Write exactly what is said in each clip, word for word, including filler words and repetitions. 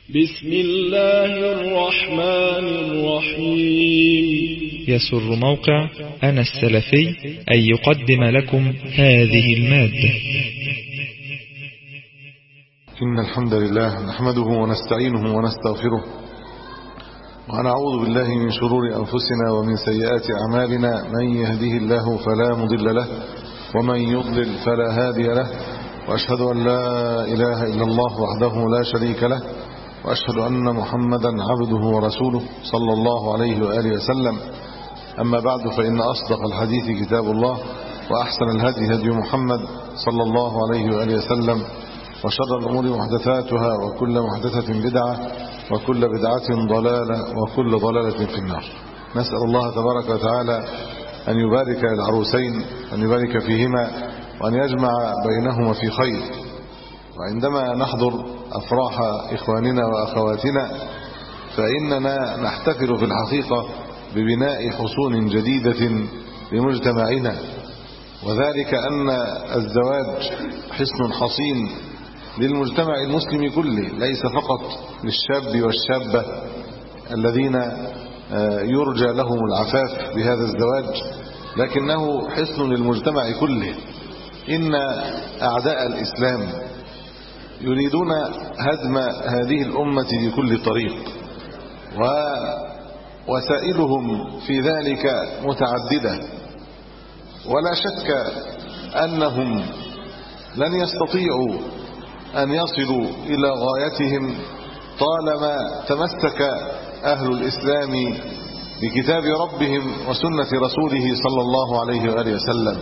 بسم الله الرحمن الرحيم. يسر موقع أنا السلفي أن يقدم لكم هذه المادة. إن الحمد لله نحمده ونستعينه ونستغفره ونعوذ بالله من شرور أنفسنا ومن سيئات أعمالنا. من يهده الله فلا مضل له ومن يضلل فلا هادي له، وأشهد أن لا إله إلا الله وحده لا شريك له، وأشهد أن محمدا عبده ورسوله صلى الله عليه وآله وسلم. أما بعد، فإن أصدق الحديث كتاب الله، وأحسن الهدي هدي محمد صلى الله عليه وآله وسلم، وشر الأمور محدثاتها، وكل محدثة بدعة، وكل بدعة ضلالة، وكل ضلالة في النار. نسأل الله تبارك وتعالى أن يبارك العروسين، أن يبارك فيهما، وأن يجمع بينهما في خير. وعندما نحضر أفراح إخواننا وأخواتنا فإننا نحتفل في الحقيقة ببناء حصون جديدة لمجتمعنا، وذلك أن الزواج حصن حصين للمجتمع المسلم كله، ليس فقط للشاب والشابة الذين يرجى لهم العفاف بهذا الزواج، لكنه حصن للمجتمع كله. إن أعداء الإسلام يريدون هدم هذه الأمة بكل طريق، ووسائلهم في ذلك متعددة، ولا شك أنهم لن يستطيعوا أن يصلوا إلى غايتهم طالما تمسك أهل الإسلام بكتاب ربهم وسنة رسوله صلى الله عليه وآله وسلم.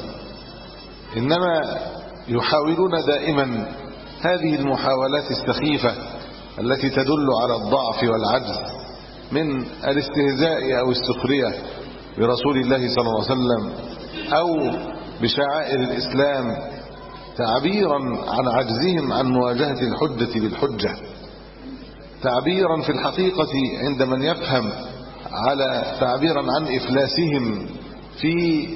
إنما يحاولون دائما هذه المحاولات السخيفة التي تدل على الضعف والعجز من الاستهزاء أو السخرية برسول الله صلى الله عليه وسلم أو بشعائر الإسلام، تعبيرا عن عجزهم عن مواجهة الحجة بالحجة، تعبيرا في الحقيقة عند من يفهم على تعبيرا عن إفلاسهم في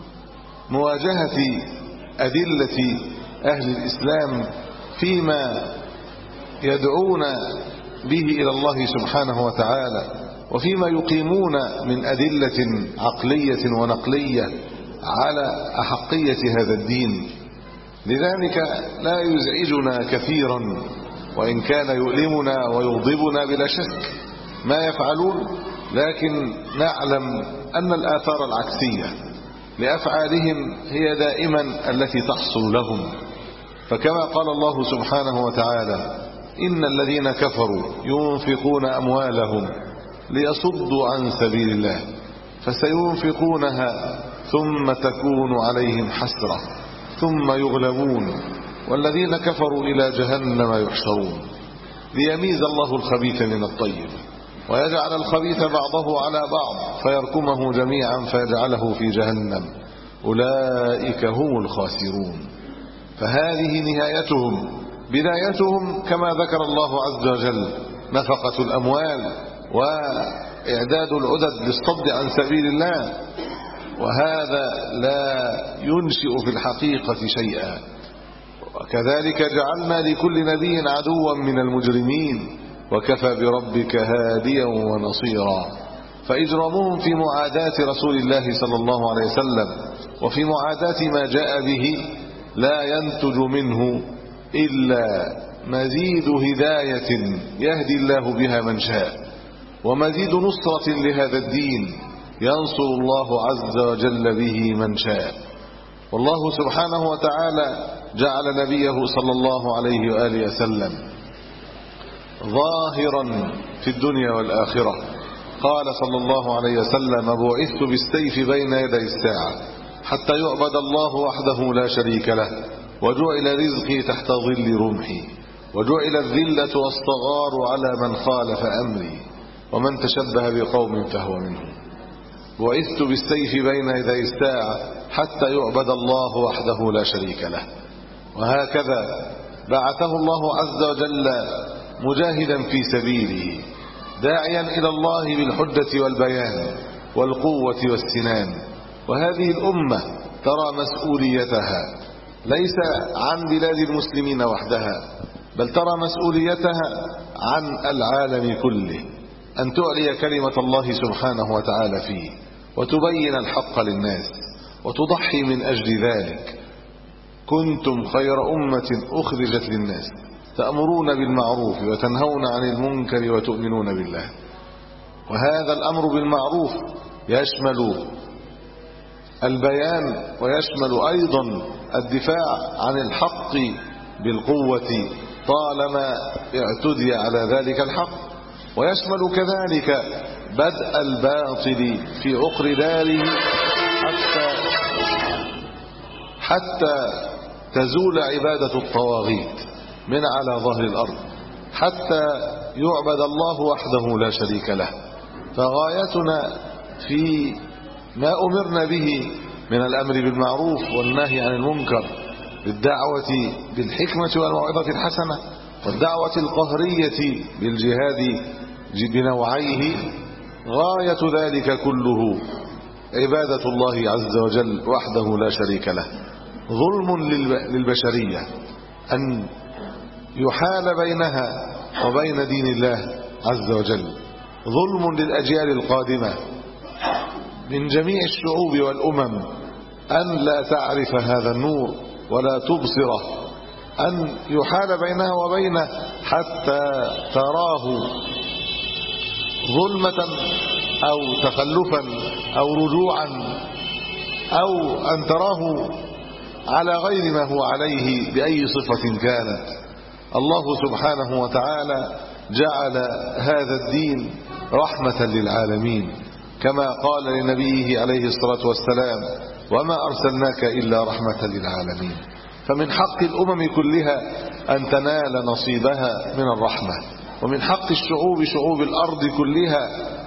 مواجهة أدلة أهل الإسلام فيما يدعون به إلى الله سبحانه وتعالى، وفيما يقيمون من أدلة عقلية ونقلية على أحقية هذا الدين. لذلك لا يزعجنا كثيرا، وإن كان يؤلمنا ويغضبنا بلا شك ما يفعلون، لكن نعلم أن الآثار العكسية لأفعالهم هي دائما التي تحصل لهم. فكما قال الله سبحانه وتعالى: إن الذين كفروا ينفقون أموالهم ليصدوا عن سبيل الله فسينفقونها ثم تكون عليهم حسرة ثم يغلبون والذين كفروا إلى جهنم يحشرون ليميز الله الخبيث من الطيب ويجعل الخبيث بعضه على بعض فيركمه جميعا فيجعله في جهنم أولئك هم الخاسرون. فهذه نهايتهم. بدايتهم كما ذكر الله عز وجل نفقة الأموال وإعداد العدد للصد عن سبيل الله، وهذا لا ينشئ في الحقيقة شيئا. وكذلك جعلنا لكل نبي عدوا من المجرمين وكفى بربك هاديا ونصيرا. فإجرامهم في معاداة رسول الله صلى الله عليه وسلم وفي معاداة ما جاء به لا ينتج منه إلا مزيد هداية يهدي الله بها من شاء، ومزيد نصرة لهذا الدين ينصر الله عز وجل به من شاء. والله سبحانه وتعالى جعل نبيه صلى الله عليه وآله وسلم ظاهرا في الدنيا والآخرة. قال صلى الله عليه وسلم: بعثت بالسيف بين يدي الساعة حتى يعبد الله وحده لا شريك له، وجعل رزقي تحت ظل رمحي، وجعل الذلة والصغار على من خالف أمري، ومن تشبه بقوم فهو منهم. بعثت بالسيف بين يدي الساعة حتى يعبد الله وحده لا شريك له. وهكذا بعثه الله عز وجل مجاهدا في سبيله، داعيا إلى الله بالحجة والبيان والقوة والسنان. وهذه الأمة ترى مسؤوليتها ليس عن بلاد المسلمين وحدها، بل ترى مسؤوليتها عن العالم كله، أن تعلي كلمة الله سبحانه وتعالى فيه، وتبين الحق للناس، وتضحي من أجل ذلك. كنتم خير أمة أخرجت للناس تأمرون بالمعروف وتنهون عن المنكر وتؤمنون بالله. وهذا الأمر بالمعروف يشمل البيان ويشمل أيضا الدفاع عن الحق بالقوة طالما اعتدي على ذلك الحق، ويشمل كذلك بدء الباطل في عقر داره حتى حتى تزول عبادة الطواغيت من على ظهر الأرض، حتى يعبد الله وحده لا شريك له. فغايتنا في ما أمرنا به من الأمر بالمعروف والنهي عن المنكر، بالدعوة بالحكمة والموعظة الحسنة، والدعوة القهرية بالجهاد بنوعيه، غاية ذلك كله عبادة الله عز وجل وحده لا شريك له. ظلم للبشرية أن يحال بينها وبين دين الله عز وجل، ظلم للأجيال القادمة من جميع الشعوب والأمم أن لا تعرف هذا النور ولا تبصره، أن يحال بينها وبينه حتى تراه ظلمة أو تخلفا أو رجوعا، أو أن تراه على غير ما هو عليه بأي صفة كانت. الله سبحانه وتعالى جعل هذا الدين رحمة للعالمين، كما قال لنبيه عليه الصلاة والسلام: وما أرسلناك إلا رحمة للعالمين. فمن حق الأمم كلها أن تنال نصيبها من الرحمة، ومن حق الشعوب شعوب الأرض كلها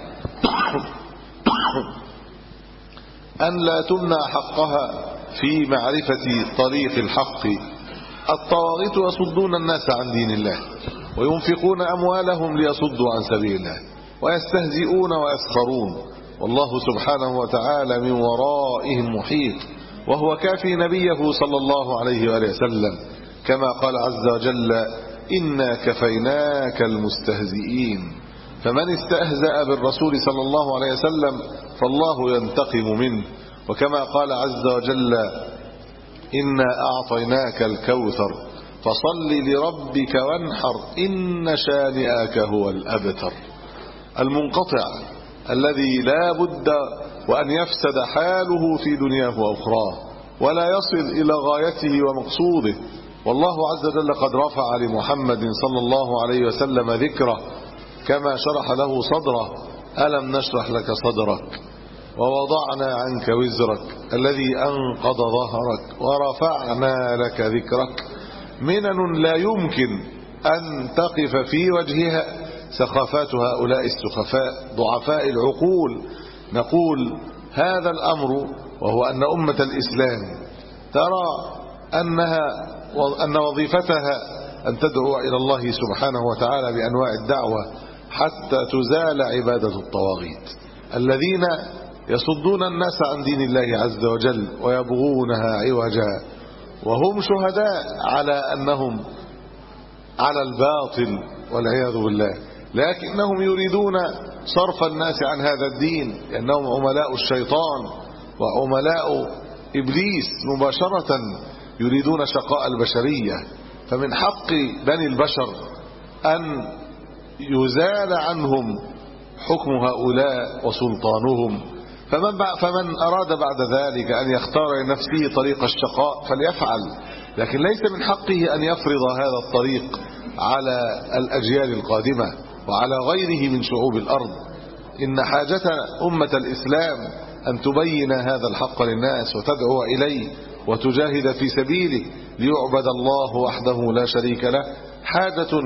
أن لا تمنع حقها في معرفة طريق الحق. الطواغيت يصدون الناس عن دين الله، وينفقون أموالهم ليصدوا عن سبيل الله، ويستهزئون ويسخرون، والله سبحانه وتعالى من ورائهم محيط، وهو كافي نبيه صلى الله عليه وآله وسلم، كما قال عز وجل: إنا كفيناك المستهزئين. فمن استهزأ بالرسول صلى الله عليه وسلم فالله ينتقم منه، وكما قال عز وجل: إنا أعطيناك الكوثر فصل لربك وانحر إن شانئك هو الأبتر. المنقطع الذي لا بد وأن يفسد حاله في دنياه وأخراه ولا يصل إلى غايته ومقصوده. والله عز وجل قد رفع لمحمد صلى الله عليه وسلم ذكره، كما شرح له صدره: ألم نشرح لك صدرك ووضعنا عنك وزرك الذي أنقض ظهرك ورفعنا لك ذكرك. منن لا يمكن أن تقف في وجهها سخافات هؤلاء السخفاء ضعفاء العقول. نقول هذا الأمر، وهو أن أمة الإسلام ترى أنها أن وظيفتها أن تدعو إلى الله سبحانه وتعالى بأنواع الدعوة حتى تزال عبادة الطواغيت الذين يصدون الناس عن دين الله عز وجل ويبغونها عوجا، وهم شهداء على أنهم على الباطل والعياذ بالله، لكنهم يريدون صرف الناس عن هذا الدين، لأنهم عملاء الشيطان وعملاء إبليس مباشرة، يريدون شقاء البشرية. فمن حق بني البشر أن يزال عنهم حكم هؤلاء وسلطانهم. فمن, فمن أراد بعد ذلك أن يختار لنفسه طريق الشقاء فليفعل، لكن ليس من حقه أن يفرض هذا الطريق على الأجيال القادمة وعلى غيره من شعوب الأرض. إن حاجة أمة الإسلام أن تبين هذا الحق للناس وتدعو إليه وتجاهد في سبيله ليعبد الله وحده لا شريك له، حاجة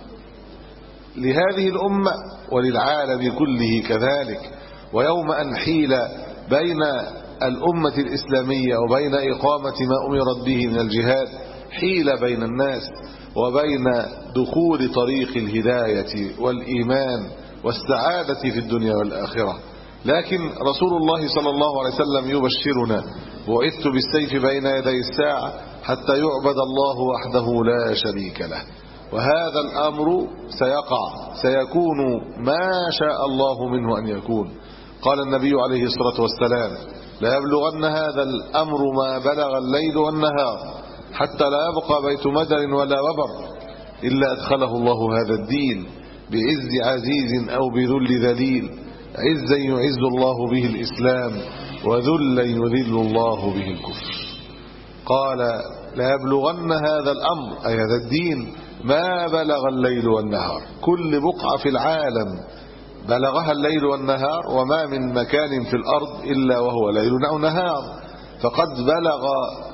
لهذه الأمة وللعالم كله كذلك. ويوم أن حيل بين الأمة الإسلامية وبين إقامة ما أمرت به من الجهاد، حيل بين الناس وبين دخول طريق الهداية والإيمان والسعادة في الدنيا والآخرة. لكن رسول الله صلى الله عليه وسلم يبشرنا: بعثت بالسيف بين يدي الساعة حتى يعبد الله وحده لا شريك له. وهذا الأمر سيقع، سيكون ما شاء الله منه أن يكون. قال النبي عليه الصلاة والسلام: لا يبلغن هذا الأمر ما بلغ الليل والنهار حتى لا يبقى بيت مدر ولا وبر إلا أدخله الله هذا الدين بعز عزيز أو بذل ذليل، عزا يعز الله به الإسلام وذلا يذل الله به الكفر. قال: لا يبلغن هذا الأمر أي هذا الدين ما بلغ الليل والنهار، كل بقعة في العالم بلغها الليل والنهار، وما من مكان في الأرض إلا وهو ليل أو نهار، فقد بلغ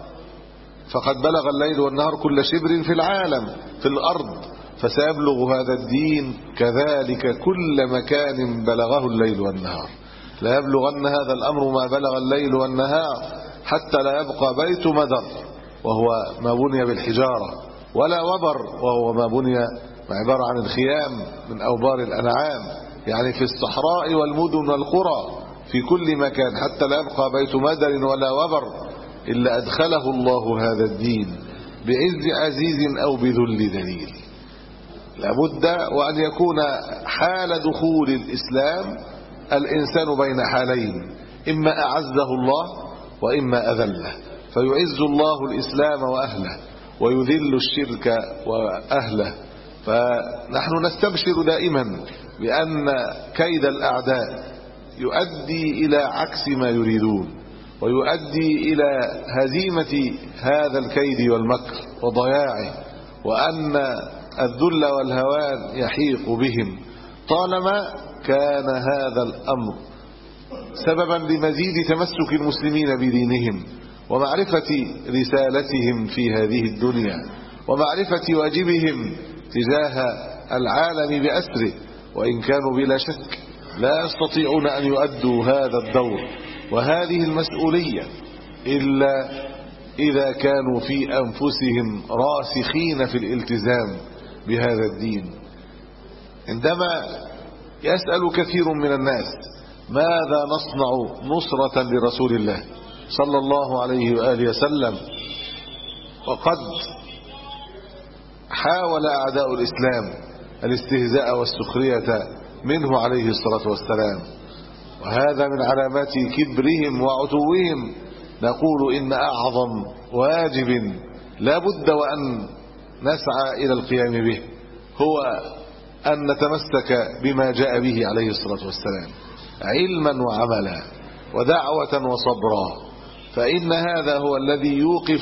فقد بلغ الليل والنهار كل شبر في العالم في الأرض، فسيبلغ هذا الدين كذلك كل مكان بلغه الليل والنهار. لا يبلغن هذا الأمر ما بلغ الليل والنهار حتى لا يبقى بيت مدر وهو ما بني بالحجارة، ولا وبر وهو ما بني عبارة عن الخيام من أوبار الأنعام، يعني في الصحراء والمدن والقرى في كل مكان، حتى لا يبقى بيت مدر ولا وبر إلا أدخله الله هذا الدين بعز عزيز أو بذل ذليل. لابد وأن يكون حال دخول الإسلام الإنسان بين حالين، إما أعزه الله وإما أذله، فيعز الله الإسلام وأهله ويذل الشرك وأهله. فنحن نستبشر دائما بأن كيد الأعداء يؤدي إلى عكس ما يريدون، ويؤدي إلى هزيمة هذا الكيد والمكر وضياعه، وأن الذل والهوان يحيق بهم طالما كان هذا الأمر سببا لمزيد تمسك المسلمين بدينهم ومعرفة رسالتهم في هذه الدنيا ومعرفة واجبهم تجاه العالم بأسره. وإن كانوا بلا شك لا يستطيعون أن يؤدوا هذا الدور وهذه المسؤولية إلا إذا كانوا في أنفسهم راسخين في الالتزام بهذا الدين. عندما يسأل كثير من الناس ماذا نصنع نصرة لرسول الله صلى الله عليه وآله وسلم، وقد حاول أعداء الإسلام الاستهزاء والسخرية منه عليه الصلاة والسلام، وهذا من علامات كبرهم وعتوهم، نقول إن أعظم واجب لا بد وأن نسعى إلى القيام به هو أن نتمسك بما جاء به عليه الصلاة والسلام علما وعملا ودعوة وصبرا، فإن هذا هو الذي يوقف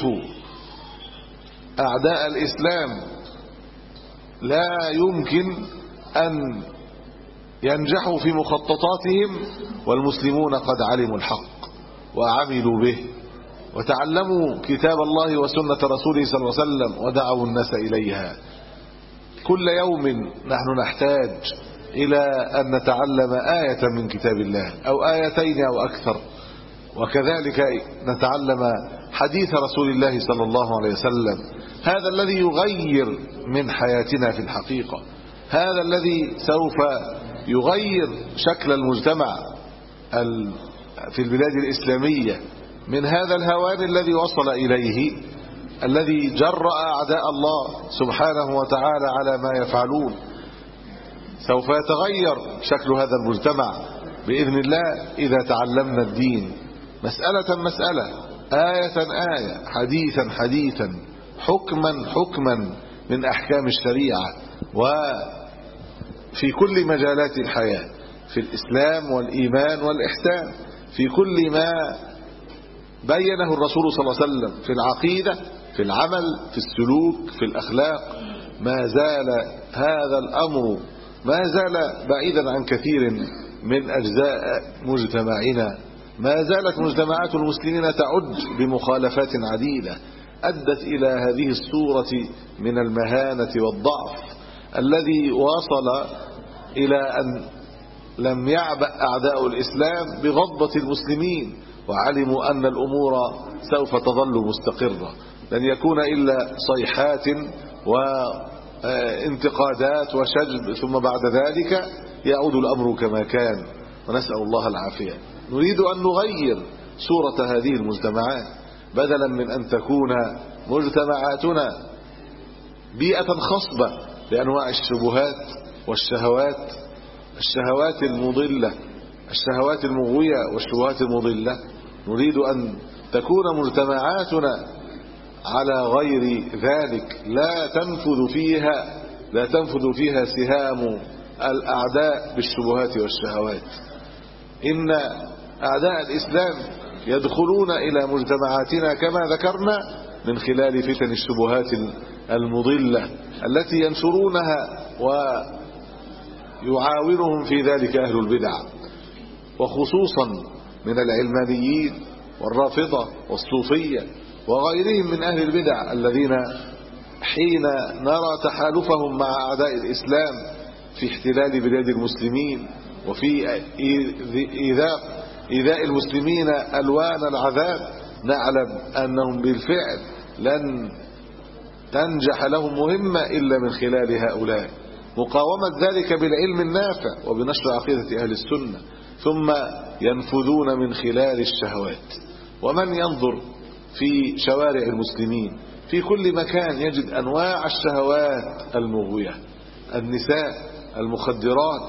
أعداء الإسلام. لا يمكن أن ينجحوا في مخططاتهم والمسلمون قد علموا الحق وعملوا به وتعلموا كتاب الله وسنة رسوله صلى الله عليه وسلم ودعوا الناس إليها. كل يوم نحن نحتاج إلى أن نتعلم آية من كتاب الله أو آيتين أو أكثر، وكذلك نتعلم حديث رسول الله صلى الله عليه وسلم، هذا الذي يغير من حياتنا في الحقيقة، هذا الذي سوف يغير شكل المجتمع في البلاد الإسلامية من هذا الهوان الذي وصل إليه، الذي جرأ أعداء الله سبحانه وتعالى على ما يفعلون. سوف يتغير شكل هذا المجتمع بإذن الله إذا تعلمنا الدين مسألة مسألة، آية آية، حديثا حديثا، حكما حكما من أحكام الشريعة، وفي كل مجالات الحياة، في الإسلام والإيمان والإحسان، في كل ما بينه الرسول صلى الله عليه وسلم، في العقيدة، في العمل، في السلوك، في الأخلاق. ما زال هذا الأمر ما زال بعيدا عن كثير من أجزاء مجتمعنا، ما زالت مجتمعات المسلمين تعج بمخالفات عديدة أدت إلى هذه الصورة من المهانة والضعف الذي وصل إلى أن لم يعبأ أعداء الإسلام بغضبة المسلمين، وعلموا أن الأمور سوف تظل مستقرة، لن يكون إلا صيحات وانتقادات وشجب، ثم بعد ذلك يعود الأمر كما كان، ونسأل الله العافية. نريد أن نغير صورة هذه المجتمعات، بدلا من أن تكون مجتمعاتنا بيئة خصبة لأنواع الشبهات والشهوات، الشهوات المضلة، الشهوات المغوية والشبهات المضلة. نريد أن تكون مجتمعاتنا على غير ذلك، لا تنفذ فيها لا تنفذ فيها سهام الأعداء بالشبهات والشهوات. إن أعداء الإسلام يدخلون إلى مجتمعاتنا كما ذكرنا من خلال فتن الشبهات المضلة التي ينشرونها، ويعاونهم في ذلك أهل البدع، وخصوصا من العلمانيين والرافضة والصوفية وغيرهم من أهل البدع الذين حين نرى تحالفهم مع أعداء الإسلام في احتلال بلاد المسلمين وفي إيذاء إيذاء المسلمين ألوان العذاب، نعلم أنهم بالفعل لن تنجح لهم مهمة إلا من خلال هؤلاء، مقاومة ذلك بالعلم النافع وبنشر عقيدة أهل السنة، ثم ينفذون من خلال الشهوات. ومن ينظر في شوارع المسلمين في كل مكان يجد أنواع الشهوات المغوية، النساء، المخدرات،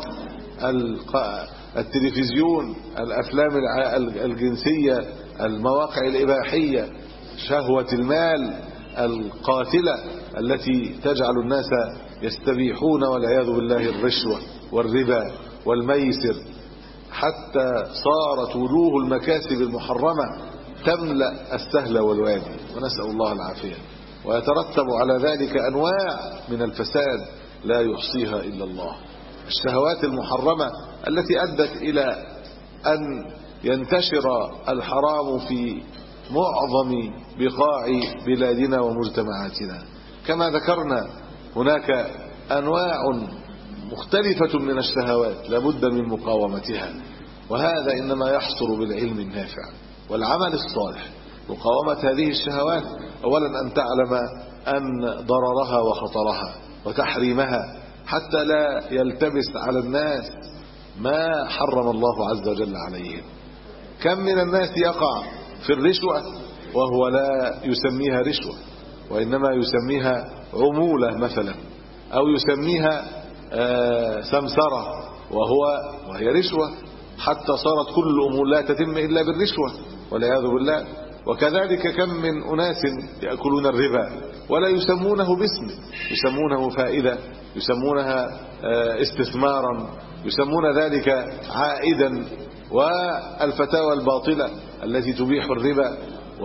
التلفزيون، الأفلام الجنسية، المواقع الإباحية، شهوة المال القاتلة التي تجعل الناس يستبيحون والعياذ بالله الرشوة والربا والميسر، حتى صارت وجوه المكاسب المحرمة تملأ السهل والوادي، ونسأل الله العافية. ويترتب على ذلك أنواع من الفساد لا يحصيها إلا الله. الشهوات المحرمة التي أدت إلى أن ينتشر الحرام في معظم بقاع بلادنا ومجتمعاتنا. كما ذكرنا هناك أنواع مختلفة من الشهوات لابد من مقاومتها، وهذا إنما يحصل بالعلم النافع والعمل الصالح. مقاومة هذه الشهوات أولا أن تعلم أن ضررها وخطرها وتحريمها، حتى لا يلتبس على الناس ما حرم الله عز وجل عليهم. كم من الناس يقع في الرشوة وهو لا يسميها رشوة، وإنما يسميها عمولة مثلا، أو يسميها سمسرة وهو وهي رشوة، حتى صارت كل الأمور لا تتم إلا بالرشوة والعياذ بالله. وكذلك كم من أناس يأكلون الربا ولا يسمونه باسمه، يسمونه فائدة، يسمونها استثمارا، يسمون ذلك عائدا. والفتاوى الباطلة التي تبيح الربا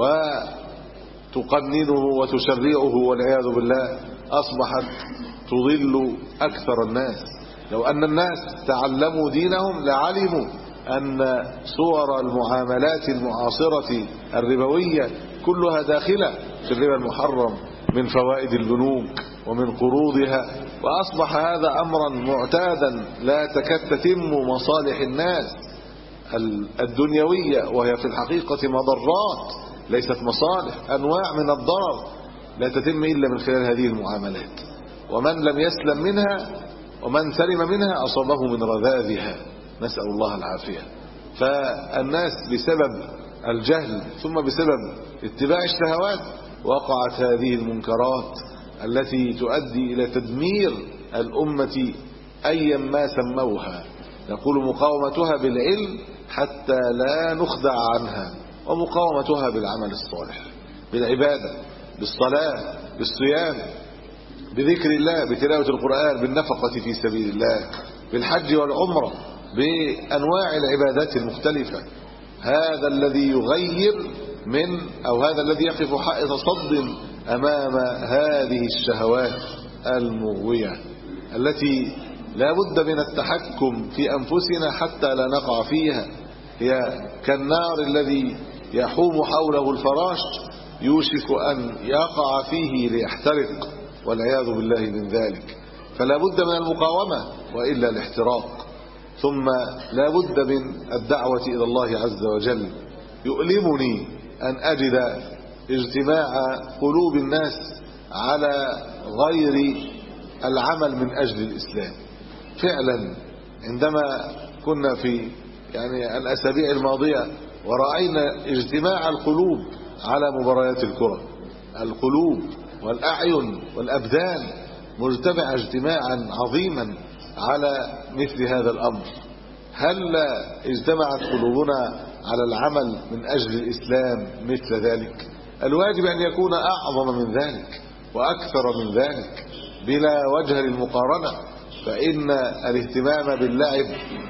وتقننه وتشرعه والعياذ بالله أصبحت تضل أكثر الناس. لو أن الناس تعلموا دينهم لعلموا أن صور المعاملات المعاصرة الربوية كلها داخلة في الربا المحرم من فوائد البنوك ومن قروضها، وأصبح هذا أمرا معتادا لا تكاد تتم مصالح الناس الدنيوية، وهي في الحقيقة مضرات ليست مصالح، أنواع من الضرر لا تتم إلا من خلال هذه المعاملات. ومن لم يسلم منها ومن سلم منها أصابه من رذاذها، نسأل الله العافية. فالناس بسبب الجهل ثم بسبب اتباع الشهوات وقعت هذه المنكرات التي تؤدي إلى تدمير الأمة أيا ما سموها. نقول مقاومتها بالعلم حتى لا نخدع عنها، ومقاومتها بالعمل الصالح، بالعبادة، بالصلاة، بالصيام، بذكر الله، بتلاوة القرآن، بالنفقة في سبيل الله، بالحج والعمرة، بأنواع العبادات المختلفة. هذا الذي يغير من أو هذا الذي يقف حائط صد أمام هذه الشهوات المغوية التي لا بد من التحكم في أنفسنا حتى لا نقع فيها. هي كالنار الذي يحوم حوله الفراش يوشك أن يقع فيه ليحترق والعياذ بالله من ذلك. فلا بد من المقاومة وإلا الاحتراق. ثم لا بد من الدعوة إلى الله عز وجل. يؤلمني أن أجد اجتماع قلوب الناس على غير العمل من أجل الإسلام. فعلا عندما كنا في يعني الأسابيع الماضية ورأينا اجتماع القلوب على مباريات الكرة، القلوب والأعين والأبدان مجتمع اجتماعا عظيما على مثل هذا الأمر. هل اجتمعت قلوبنا على العمل من أجل الإسلام مثل ذلك؟ الواجب أن يكون أعظم من ذلك وأكثر من ذلك بلا وجه للمقارنة، فإن الاهتمام باللعب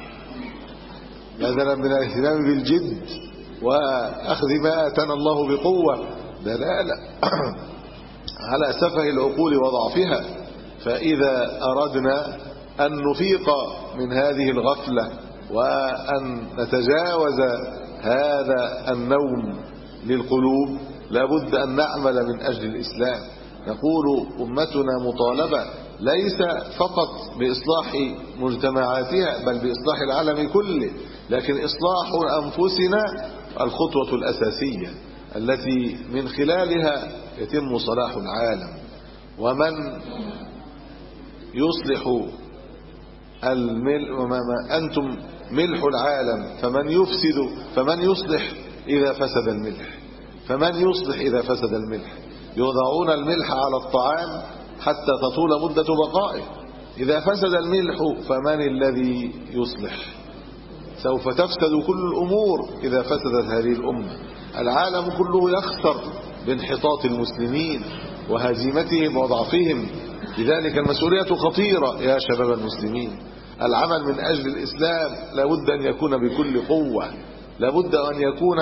بدلا من الاهتمام بالجد وأخذ ما آتانا الله بقوة دلالة على سفه العقول وضعفها. فإذا أردنا أن نفيق من هذه الغفلة وأن نتجاوز هذا النوم للقلوب لابد أن نعمل من أجل الإسلام. نقول أمتنا مطالبة ليس فقط بإصلاح مجتمعاتها بل بإصلاح العالم كله، لكن إصلاح أنفسنا الخطوة الأساسية التي من خلالها يتم صلاح العالم. ومن يصلح الملح وما أنتم ملح العالم فمن يفسد فمن يصلح إذا فسد الملح فمن يصلح إذا فسد الملح. يوضعون الملح على الطعام حتى تطول مدة بقائه، إذا فسد الملح فمن الذي يصلح؟ سوف تفسد كل الأمور إذا فسدت هذه الأمة. العالم كله يخسر بانحطاط المسلمين وهزيمتهم وضعفهم. لذلك المسؤولية خطيرة يا شباب المسلمين. العمل من أجل الإسلام لابد أن يكون بكل قوة، لابد أن يكون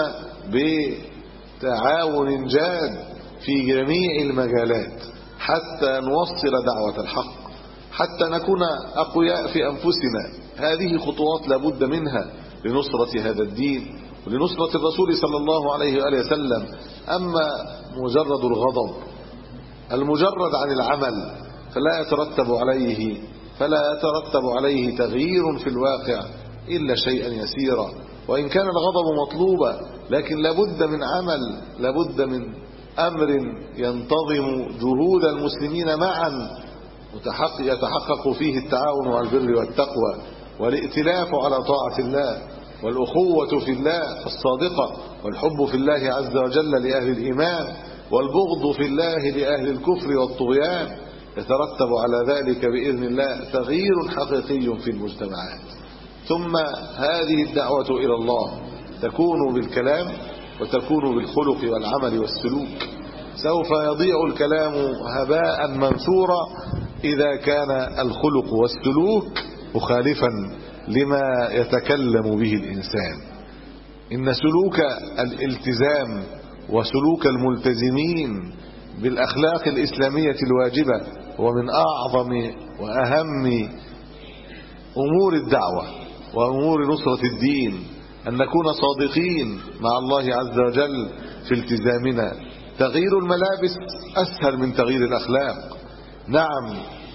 بتعاون جاد في جميع المجالات حتى نوصل دعوة الحق، حتى نكون أقوياء في أنفسنا. هذه خطوات لابد منها لنصرة هذا الدين ولنصرة الرسول صلى الله عليه وآله وسلم. أما مجرد الغضب المجرد عن العمل فلا يترتب عليه فلا يترتب عليه تغيير في الواقع إلا شيئا يسيرا، وإن كان الغضب مطلوبا لكن لابد من عمل، لابد من أمر ينتظم جهود المسلمين معا يتحقق فيه التعاون على البر والتقوى والائتلاف على طاعة الله والأخوة في الله الصادقة والحب في الله عز وجل لأهل الإيمان والبغض في الله لأهل الكفر والطغيان. يترتب على ذلك بإذن الله تغيير حقيقي في المجتمعات. ثم هذه الدعوة إلى الله تكون بالكلام وتكون بالخلق والعمل والسلوك. سوف يضيع الكلام هباء منثورا إذا كان الخلق والسلوك مخالفا لما يتكلم به الإنسان. إن سلوك الالتزام وسلوك الملتزمين بالأخلاق الإسلامية الواجبة هو من أعظم وأهم أمور الدعوة وأمور نصرة الدين، أن نكون صادقين مع الله عز وجل في التزامنا. تغيير الملابس أسهل من تغيير الأخلاق. نعم،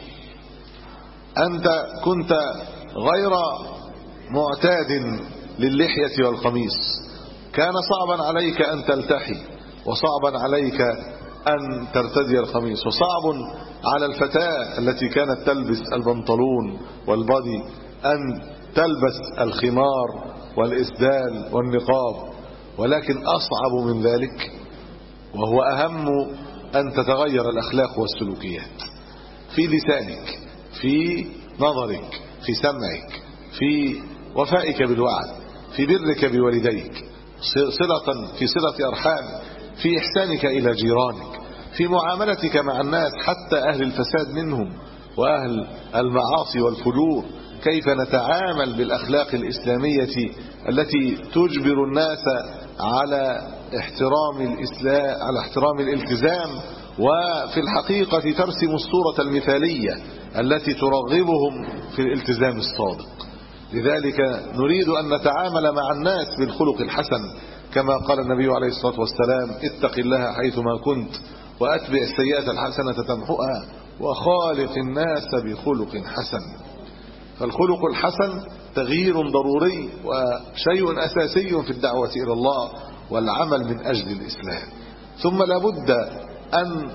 أنت كنت غير معتاد للحية والقميص، كان صعبا عليك أن تلتحي وصعبا عليك أن ترتدي القميص، وصعب على الفتاة التي كانت تلبس البنطلون والبادي أن تلبس الخمار والإسدال والنقاب. ولكن أصعب من ذلك وهو أهم أن تتغير الأخلاق والسلوكيات في لسانك، في نظرك، في سمعك، في وفائك بالوعد، في برك بوالديك، صلة في صلة أرحام، في إحسانك إلى جيرانك، في معاملتك مع الناس حتى أهل الفساد منهم وأهل المعاصي والفجور. كيف نتعامل بالأخلاق الإسلامية التي تجبر الناس على احترام الإسلام، على احترام الالتزام، وفي الحقيقة ترسم الصورة المثالية التي ترغبهم في الالتزام الصادق. لذلك نريد أن نتعامل مع الناس بالخلق الحسن، كما قال النبي عليه الصلاة والسلام: اتق الله حيثما كنت وأتبع السيئة الحسنة تمحها وخالق الناس بخلق حسن. فالخلق الحسن تغيير ضروري وشيء أساسي في الدعوة إلى الله والعمل من أجل الإسلام. ثم لابد أن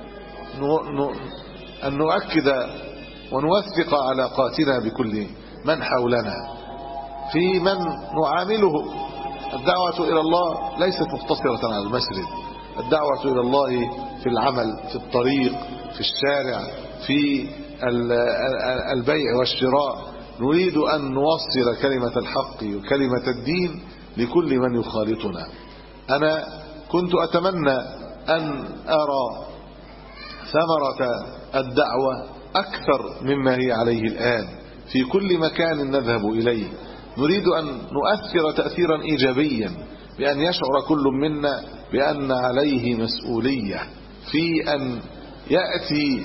أن نؤكد ونوثق علاقاتنا بكل من حولنا، في من نعامله. الدعوة إلى الله ليست مقتصرة على المسجد، الدعوة إلى الله في العمل، في الطريق، في الشارع، في البيع والشراء. نريد أن نوصل كلمة الحق وكلمة الدين لكل من يخالطنا. أنا كنت أتمنى أن أرى ثمرة الدعوة أكثر مما هي عليه الآن في كل مكان نذهب إليه. نريد أن نؤثر تأثيرا إيجابيا، بأن يشعر كل منا بأن عليه مسؤولية في أن يأتي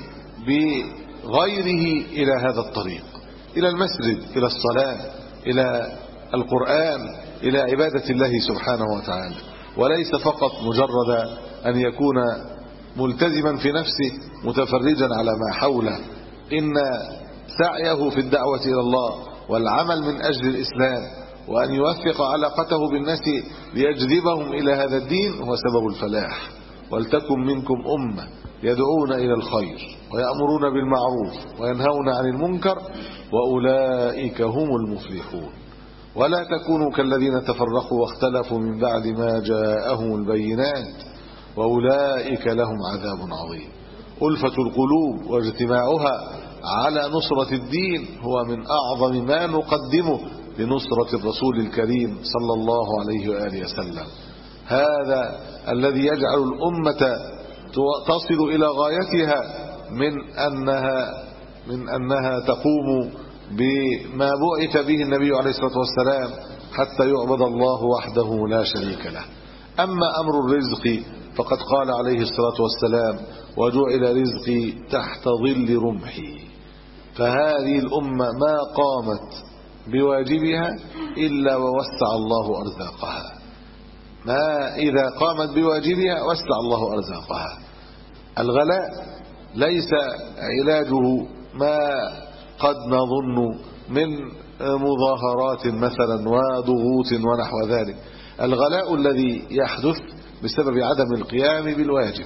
بغيره إلى هذا الطريق، إلى المسجد، إلى الصلاة، إلى القرآن، إلى عبادة الله سبحانه وتعالى، وليس فقط مجرد أن يكون ملتزما في نفسه متفرجا على ما حوله. إن سعيه في الدعوة إلى الله والعمل من أجل الإسلام وأن يوثق علاقته بالناس ليجذبهم إلى هذا الدين هو سبب الفلاح. ولتكن منكم أمة يدعون إلى الخير ويأمرون بالمعروف وينهون عن المنكر وأولئك هم المفلحون. ولا تكونوا كالذين تفرقوا واختلفوا من بعد ما جاءهم البينات وأولئك لهم عذاب عظيم. ألفة القلوب واجتماعها على نصرة الدين هو من أعظم ما نقدمه لنصرة الرسول الكريم صلى الله عليه وآله وسلم. هذا الذي يجعل الأمة تصل إلى غايتها من أنها من أنها تقوم بما بعث به النبي عليه الصلاة والسلام حتى يعبد الله وحده لا شريك له. أما أمر الرزق فقد قال عليه الصلاة والسلام: وجعل رزقي تحت ظل رمحي. فهذه الأمة ما قامت بواجبها إلا ووسع الله أرزاقها. ما إذا قامت بواجبها وسع الله أرزاقها. الغلاء ليس علاجه ما قد نظن من مظاهرات مثلا وضغوط ونحو ذلك. الغلاء الذي يحدث بسبب عدم القيام بالواجب،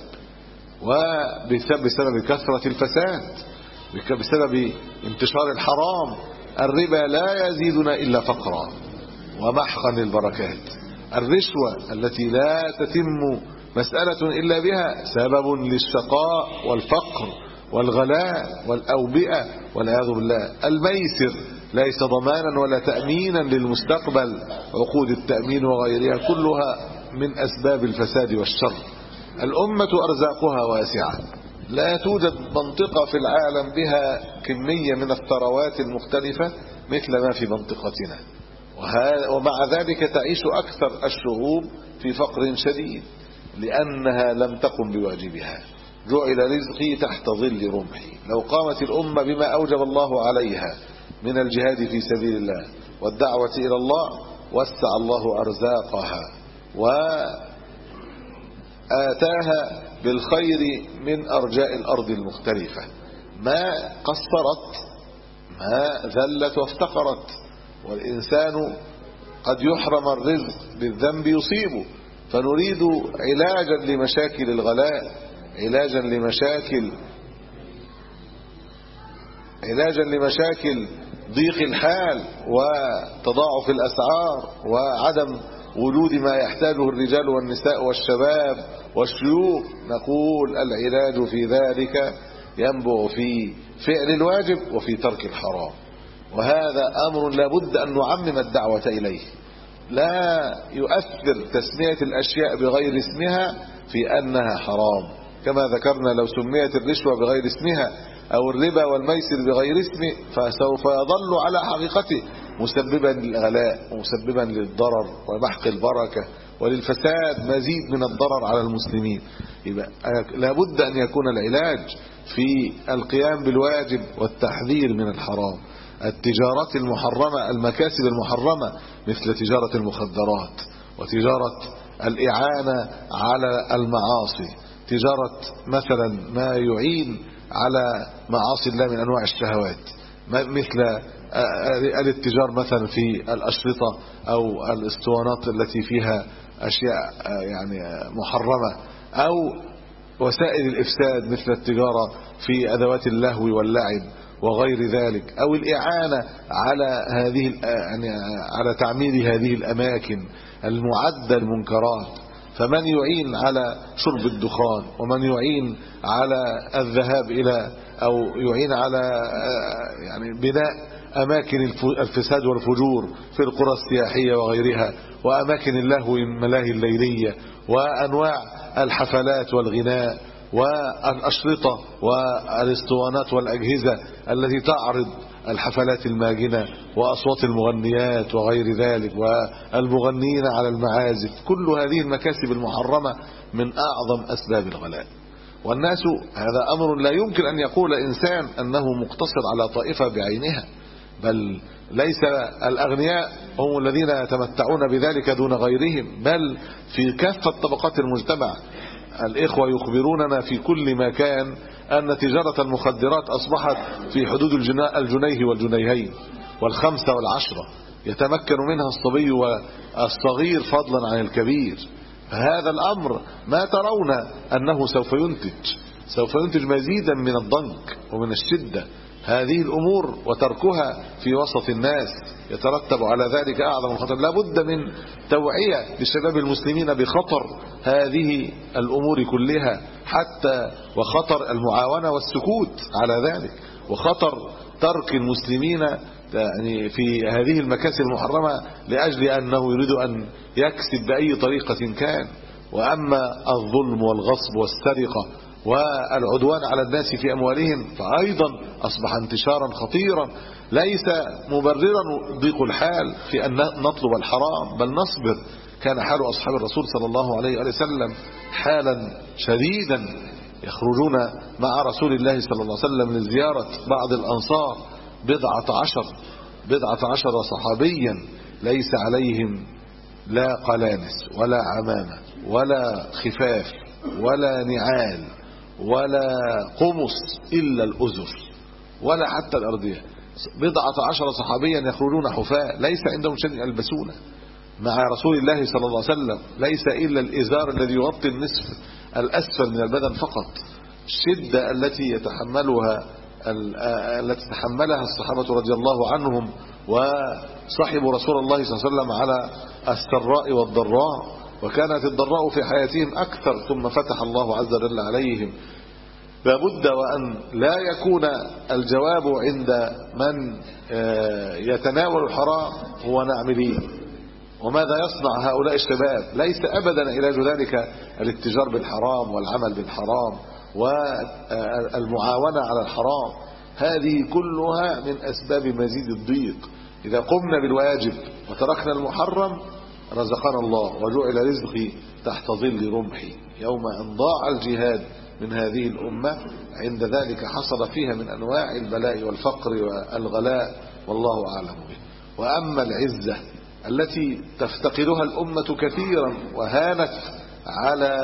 وبسبب كثرة الفساد، بسبب انتشار الحرام. الربا لا يزيدنا إلا فقرا ومحقا للبركات. الرشوة التي لا تتم مسألة إلا بها سبب للشقاء والفقر والغلاء والأوبئة والعياذ بالله. الميسر ليس ضمانا ولا تأمينا للمستقبل. عقود التأمين وغيرها كلها من أسباب الفساد والشر. الأمة أرزاقها واسعة، لا توجد منطقة في العالم بها كمية من الثروات المختلفة مثل ما في منطقتنا، ومع ذلك تعيش أكثر الشعوب في فقر شديد لأنها لم تقم بواجبها. جعل رزقي تحت ظل رمحي. لو قامت الأمة بما أوجب الله عليها من الجهاد في سبيل الله والدعوة إلى الله وسع الله أرزاقها وآتاها بالخير من أرجاء الأرض المختلفة. ما قصرت، ما ذلت وافتقرت. والإنسان قد يحرم الرزق بالذنب يصيبه. فنريد علاجا لمشاكل الغلاء، علاجا لمشاكل علاجا لمشاكل ضيق الحال وتضاعف الأسعار وعدم وجود ما يحتاجه الرجال والنساء والشباب والشيوخ. نقول العلاج في ذلك ينبع في فعل الواجب وفي ترك الحرام. وهذا أمر لا بد أن نعمم الدعوة إليه. لا يؤثر تسمية الأشياء بغير اسمها في أنها حرام. كما ذكرنا لو سميت الرشوة بغير اسمها أو الربا والميسر بغير اسمه فسوف يظل على حقيقته مسببا للغلاء ومسببا للضرر ومحق البركة وللفساد، مزيد من الضرر على المسلمين. يبقى لابد أن يكون العلاج في القيام بالواجب والتحذير من الحرام. التجارات المحرمة، المكاسب المحرمة مثل تجارة المخدرات وتجارة الإعانة على المعاصي، تجارة مثلا ما يعين على معاصي الله من أنواع الشهوات، مثل الاتجار مثلا في الأشرطة أو الاسطوانات التي فيها أشياء يعني محرمة، أو وسائل الإفساد مثل التجارة في أدوات اللهو واللعب وغير ذلك، أو الإعانة على هذه يعني على تعمير هذه الأماكن المعدة المنكرات. فمن يعين على شرب الدخان، ومن يعين على الذهاب إلى أو يعين على يعني بناء أماكن الفساد والفجور في القرى السياحية وغيرها، وأماكن اللهو الملاهي الليلية، وأنواع الحفلات والغناء والأشرطة والاسطوانات والأجهزة التي تعرض الحفلات الماجنة وأصوات المغنيات وغير ذلك، والمغنين على المعازف. كل هذه المكاسب المحرمة من أعظم أسباب الغلاء. والناس، هذا أمر لا يمكن أن يقول إنسان أنه مقتصر على طائفة بعينها، بل ليس الأغنياء هم الذين يتمتعون بذلك دون غيرهم، بل في كافة طبقات المجتمع. الإخوة يخبروننا في كل مكان أن تجارة المخدرات أصبحت في حدود الجنيه والجنيهين والخمسة والعشرة، يتمكن منها الصبي والصغير فضلا عن الكبير. هذا الأمر ما ترون أنه سوف ينتج سوف ينتج مزيدا من الضنك ومن الشدة. هذه الأمور وتركها في وسط الناس يترتب على ذلك أعظم الخطر. لا بد من توعية للشباب المسلمين بخطر هذه الأمور كلها، حتى وخطر المعاونة والسكوت على ذلك، وخطر ترك المسلمين يعني في هذه المكاسب المحرمة لأجل أنه يريد أن يكسب بأي طريقة كان. وأما الظلم والغصب والسرقة والعدوان على الناس في أموالهم فأيضا أصبح انتشارا خطيرا، ليس مبررا ضيق الحال في أن نطلب الحرام، بل نصبر. كان حال أصحاب الرسول صلى الله عليه وسلم حالا شديدا، يخرجون مع رسول الله صلى الله عليه وسلم لزيارة بعض الأنصار، بضعة عشر بضعة عشر صحابيا ليس عليهم لا قلانس ولا عمامة ولا خفاف ولا نعال ولا قمص إلا الأزر ولا حتى الأردية. بضعة عشر صحابيا يخرجون حفاة، ليس عندهم شيء يلبسونه مع رسول الله صلى الله عليه وسلم، ليس إلا الإزار الذي يغطي النصف الأسفل من البدن فقط. الشدة التي يتحملها التي تحملها الصحابة رضي الله عنهم وصحبوا رسول الله صلى الله عليه وسلم على السراء والضراء، وكانت الضراء في حياتهم أكثر، ثم فتح الله عز وجل عليهم. لابد وأن لا يكون الجواب عند من يتناول الحرام هو نعمل ايه وماذا يصنع هؤلاء الشباب، ليس أبدا علاج ذلك الاتجار بالحرام والعمل بالحرام والمعاونة على الحرام. هذه كلها من أسباب مزيد الضيق. إذا قمنا بالواجب وتركنا المحرم رزقنا الله، وجعل رزقي تحت ظل رمحي. يوم أن ضاع الجهاد من هذه الأمة عند ذلك حصل فيها من أنواع البلاء والفقر والغلاء، والله أعلم به. وأما العزة التي تفتقدها الأمة كثيرا وهانت على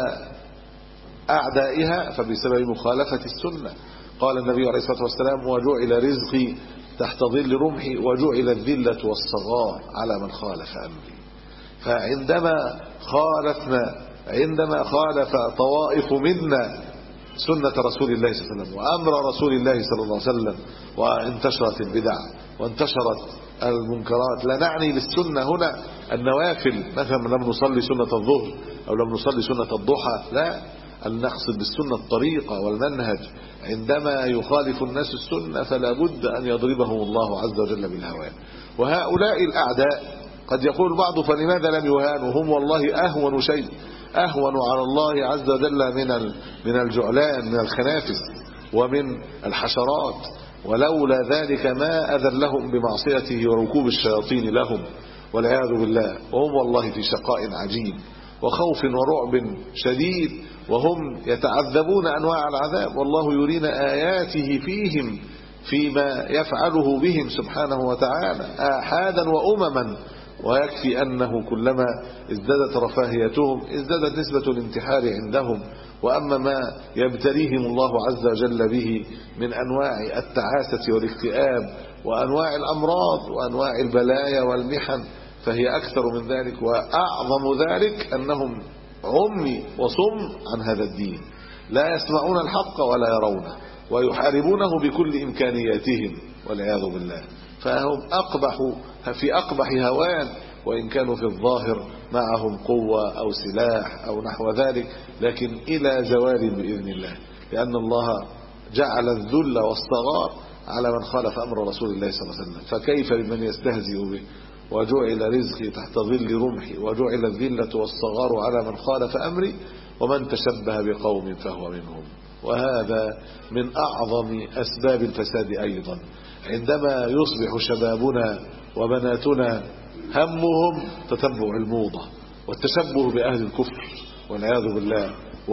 أعدائها فبسبب مخالفة السنة. قال النبي عليه الصلاة والسلام: وجعل رزقي تحت ظل رمحي وجعل الذلة والصغار على من خالف أمري. فعندما خالفنا عندما خالف طوائف منا سنة رسول الله صلى الله عليه وسلم وأمر رسول الله صلى الله عليه وسلم، وانتشرت البدع وانتشرت المنكرات، لا نعني للسنة هنا النوافل، مثلا لم نصلي سنة الظهر أو لم نصلي سنة الضحى، لا، أن نقصد بالسنة الطريقة والمنهج. عندما يخالف الناس السنة فلا بد أن يضربهم الله عز وجل بالهوان. وهؤلاء الأعداء قد يقول البعض: فلماذا لم يهانوا؟ هم والله أهون شيء، أهون على الله عز وجل من من الجعلان، من الخنافس ومن الحشرات، ولولا ذلك ما أذن لهم بمعصيته وركوب الشياطين لهم والعياذ بالله. وهم والله في شقاء عجيب وخوف ورعب شديد، وهم يتعذبون أنواع العذاب، والله يرينا آياته فيهم فيما يفعله بهم سبحانه وتعالى آحادا وأمما. ويكفي أنه كلما ازدادت رفاهيتهم ازدادت نسبة الانتحار عندهم. وأما ما يبتليهم الله عز وجل به من أنواع التعاسة والاكتئاب وأنواع الأمراض وأنواع البلايا والمحن فهي أكثر من ذلك. وأعظم ذلك أنهم عمي وصم عن هذا الدين، لا يسمعون الحق ولا يرونه، ويحاربونه بكل إمكانياتهم والعياذ بالله. فهم أقبح في أقبح هوان وإن كانوا في الظاهر معهم قوة أو سلاح أو نحو ذلك، لكن إلى زوال بإذن الله، لأن الله جعل الذل والصغار على من خالف أمر رسول الله صلى الله عليه وسلم، فكيف بمن يستهزئ به؟ وجعل رزقي تحت ظل رمحي وجعل الذلة والصغار على من خالف أمري ومن تشبه بقوم فهو منهم. وهذا من أعظم أسباب الفساد أيضا، عندما يصبح شبابنا وبناتنا همهم تتبع الموضة والتشبه بأهل الكفر والعياذ بالله،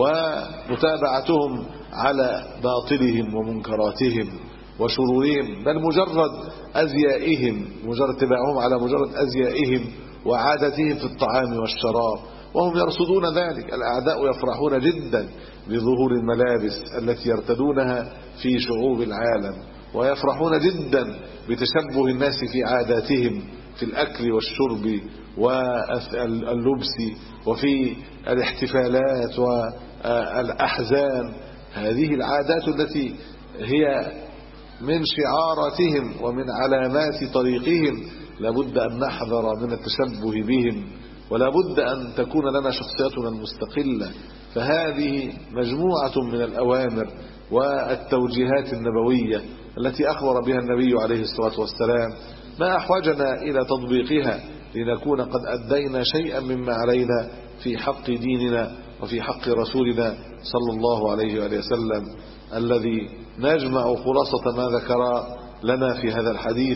ومتابعتهم على باطلهم ومنكراتهم وشرورهم، بل مجرد أزيائهم، مجرد اتباعهم على مجرد أزيائهم وعادتهم في الطعام والشراب، وهم يرصدون ذلك. الأعداء يفرحون جدا بظهور الملابس التي يرتدونها في شعوب العالم، ويفرحون جدا بتشبه الناس في عاداتهم في الأكل والشرب واللبس وفي الاحتفالات والأحزان. هذه العادات التي هي من شعاراتهم ومن علامات طريقهم لابد أن نحذر من التشبه بهم، ولا بد أن تكون لنا شخصيتنا المستقلة. فهذه مجموعة من الأوامر والتوجيهات النبوية التي أخبر بها النبي عليه الصلاة والسلام، ما أحوجنا إلى تطبيقها لنكون قد أدينا شيئا مما علينا في حق ديننا وفي حق رسولنا صلى الله عليه وآله وسلم، الذي نجمع خلاصة ما ذكر لنا في هذا الحديث: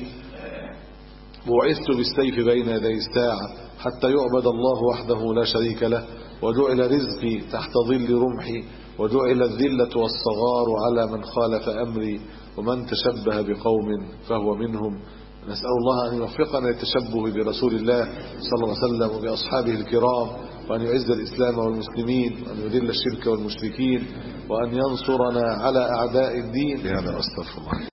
بعثت بالسيف بين يدي الساعة حتى يعبد الله وحده لا شريك له، وجعل رزقي تحت ظل رمحي، وجعل الذلة والصغار على من خالف أمري، ومن تشبه بقوم فهو منهم. نسأل الله أن يوفقنا للتشبه برسول الله صلى الله عليه وسلم وبأصحابه الكرام، وأن يعز الإسلام والمسلمين، وأن يذل الشرك والمشركين، وأن ينصرنا على أعداء الدين. بهذا أستغفر الله.